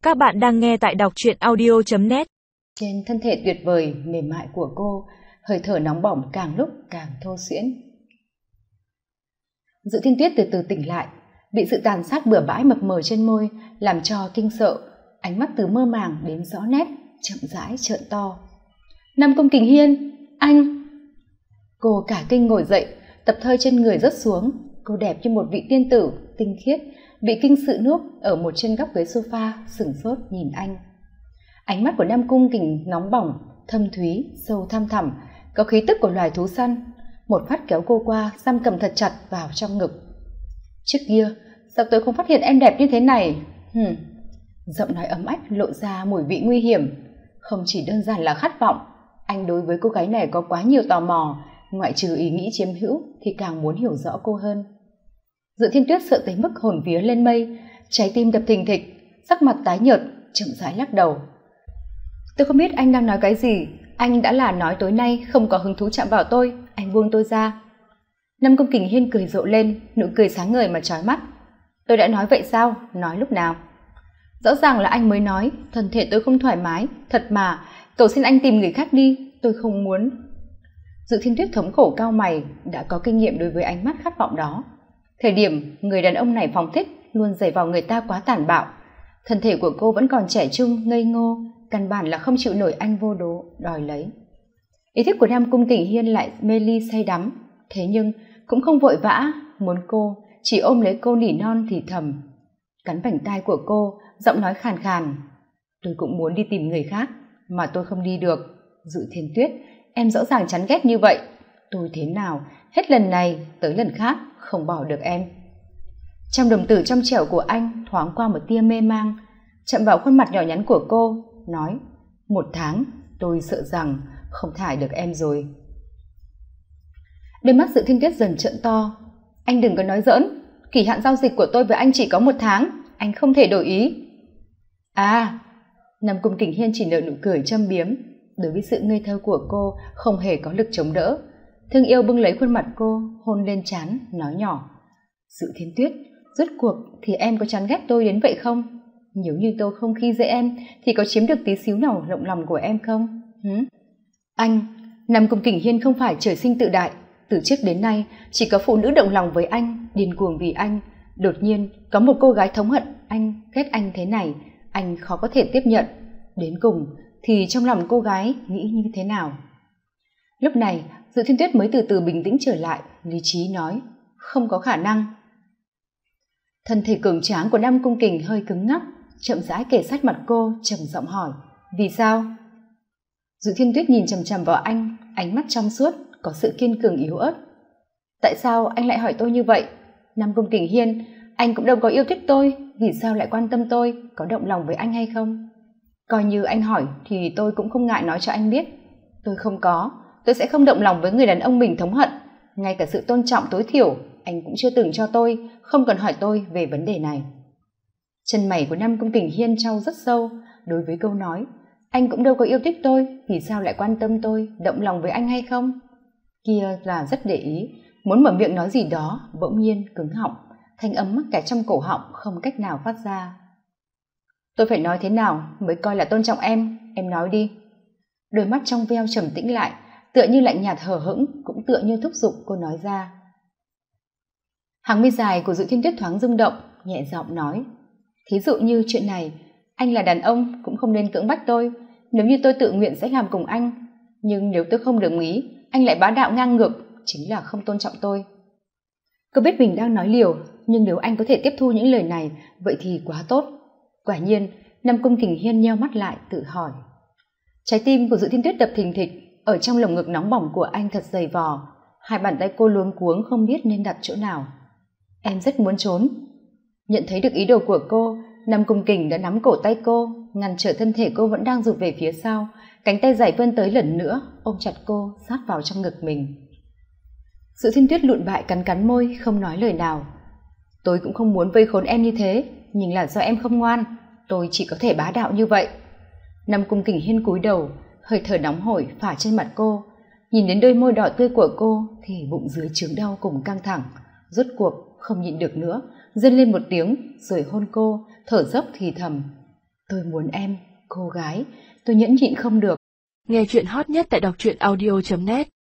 Các bạn đang nghe tại đọc truyện audio.net. Trên thân thể tuyệt vời, mềm mại của cô, hơi thở nóng bỏng càng lúc càng thô xuyễn. Dự Thiên Tuyết từ từ tỉnh lại, bị sự tàn sát bừa bãi mập mờ trên môi làm cho kinh sợ, ánh mắt từ mơ màng đến rõ nét, chậm rãi trợn to. Nam Cung Kình Hiên, anh! Cô cả kinh ngồi dậy, tập thơi trên người rớt xuống. Cô đẹp như một vị tiên tử, tinh khiết, bị kinh sự nuốt ở một trên góc ghế sofa, sửng sốt nhìn anh. Ánh mắt của Nam Cung Kình nóng bỏng, thâm thúy, sâu thăm thẳm, có khí tức của loài thú săn. Một phát kéo cô qua, giam cầm thật chặt vào trong ngực. Trước kia, sao tôi không phát hiện em đẹp như thế này? Giọng nói ấm ách lộ ra mùi vị nguy hiểm. Không chỉ đơn giản là khát vọng, anh đối với cô gái này có quá nhiều tò mò, ngoại trừ ý nghĩ chiếm hữu thì càng muốn hiểu rõ cô hơn. Dự Thiên Tuyết sợ tới mức hồn vía lên mây, trái tim đập thình thịch, sắc mặt tái nhợt, chậm rãi lắc đầu. Tôi không biết anh đang nói cái gì, anh đã là nói tối nay không có hứng thú chạm vào tôi, anh buông tôi ra. Nam Cung Kình Hiên cười rộ lên, nụ cười sáng ngời mà chói mắt. Tôi đã nói vậy sao? Nói lúc nào? Rõ ràng là anh mới nói, thân thể tôi không thoải mái, thật mà, cầu xin anh tìm người khác đi, tôi không muốn. Dự Thiên Tuyết thống khổ cau mày, đã có kinh nghiệm đối với ánh mắt khát vọng đó. Thời điểm người đàn ông này phóng thích luôn giày vào người ta quá tàn bạo. Thân thể của cô vẫn còn trẻ trung, ngây ngô, căn bản là không chịu nổi anh vô đố đòi lấy. Ý thức của Nam Cung Kình Hiên lại mê ly say đắm, thế nhưng cũng không vội vã, muốn cô, chỉ ôm lấy cô nỉ non thì thầm. Cắn vành tai của cô, giọng nói khàn khàn. Tôi cũng muốn đi tìm người khác, mà tôi không đi được. Dự Thiên Tuyết, em rõ ràng chán ghét như vậy. Tôi thế nào, hết lần này tới lần khác, không bỏ được em. Trong đồng tử trong trẻo của anh thoáng qua một tia mê mang, chạm vào khuôn mặt nhỏ nhắn của cô, nói, 1 tháng, tôi sợ rằng không thải được em rồi. Đôi mắt Dự Thiên Tuyết dần trợn to. Anh đừng có nói giỡn, kỳ hạn giao dịch của tôi với anh chỉ có 1 tháng, anh không thể đổi ý. À, Nam Cung Kình Hiên chỉ nở nụ cười châm biếm, đối với sự ngây thơ của cô không hề có lực chống đỡ. Thương yêu bưng lấy khuôn mặt cô, hôn lên trán, nói nhỏ. Dự Thiên Tuyết, rốt cuộc thì em có chán ghét tôi đến vậy không? Nếu như tôi không khi dễ em thì có chiếm được tí xíu nào động lòng của em không? Anh, Nam Cung Kình Hiên không phải trời sinh tự đại. Từ trước đến nay chỉ có phụ nữ động lòng với anh, điên cuồng vì anh. Đột nhiên có một cô gái thống hận anh, ghét anh thế này, anh khó có thể tiếp nhận. Đến cùng thì trong lòng cô gái nghĩ như thế nào? Lúc này Dự Thiên Tuyết mới từ từ bình tĩnh trở lại, lý trí nói, không có khả năng. Thân thể cường tráng của Nam Cung Kình hơi cứng ngắc, chậm rãi kề sát mặt cô, trầm giọng hỏi, vì sao? Dự Thiên Tuyết nhìn chằm chằm vào anh, ánh mắt trong suốt, có sự kiên cường yếu ớt. Tại sao anh lại hỏi tôi như vậy? Nam Cung Kình Hiên, anh cũng đâu có yêu thích tôi, vì sao lại quan tâm tôi, có động lòng với anh hay không? Coi như anh hỏi thì tôi cũng không ngại nói cho anh biết. Tôi không có, tôi sẽ không động lòng với người đàn ông mình thống hận. Ngay cả sự tôn trọng tối thiểu anh cũng chưa từng cho tôi, không cần hỏi tôi về vấn đề này. Chân mày của Nam Cung Kình Hiên trao rất sâu đối với câu nói, anh cũng đâu có yêu thích tôi, vì sao lại quan tâm tôi, động lòng với anh hay không? Kia là rất để ý, muốn mở miệng nói gì đó, bỗng nhiên cứng họng, thanh âm mắc kẹt trong cổ họng không cách nào phát ra. Tôi phải nói thế nào mới coi là tôn trọng em nói đi. Đôi mắt trong veo trầm tĩnh lại, tựa như lạnh nhạt hờ hững, cũng tựa như thúc giục cô nói ra. Hàng mi dài của Dự Thiên Tuyết thoáng rung động, nhẹ giọng nói, thí dụ như chuyện này, anh là đàn ông cũng không nên cưỡng bách tôi, nếu như tôi tự nguyện sẽ làm cùng anh, nhưng nếu tôi không đồng ý, anh lại bá đạo ngang ngược, chính là không tôn trọng tôi. Cô biết mình đang nói liều, nhưng nếu anh có thể tiếp thu những lời này, vậy thì quá tốt. Quả nhiên, Nam Cung Kình Hiên nheo mắt lại tự hỏi. Trái tim của Dự Thiên Tuyết đập thình thịch, ở trong lồng ngực nóng bỏng của anh thật dày vò, hai bàn tay cô luống cuống không biết nên đặt chỗ nào. Em rất muốn trốn. Nhận thấy được ý đồ của cô, Nam Cung Kình đã nắm cổ tay cô, ngăn trở thân thể cô vẫn đang rụt về phía sau, cánh tay dài vươn tới lần nữa, ôm chặt cô sát vào trong ngực mình. Dự Thiên Tuyết lụn bại cắn cắn môi, không nói lời nào. Tôi cũng không muốn vây khốn em như thế, nhưng là do em không ngoan, tôi chỉ có thể bá đạo như vậy. Nam Cung Kình Hiên cúi đầu, hơi thở nóng hổi phả trên mặt cô, nhìn đến đôi môi đỏ tươi của cô thì bụng dưới chướng đau cùng căng thẳng, rốt cuộc không nhịn được nữa, rên lên một tiếng rồi hôn cô, thở dốc thì thầm. Tôi muốn em, cô gái, tôi nhẫn nhịn không được. Nghe chuyện hot nhất tại đọc truyện audio.net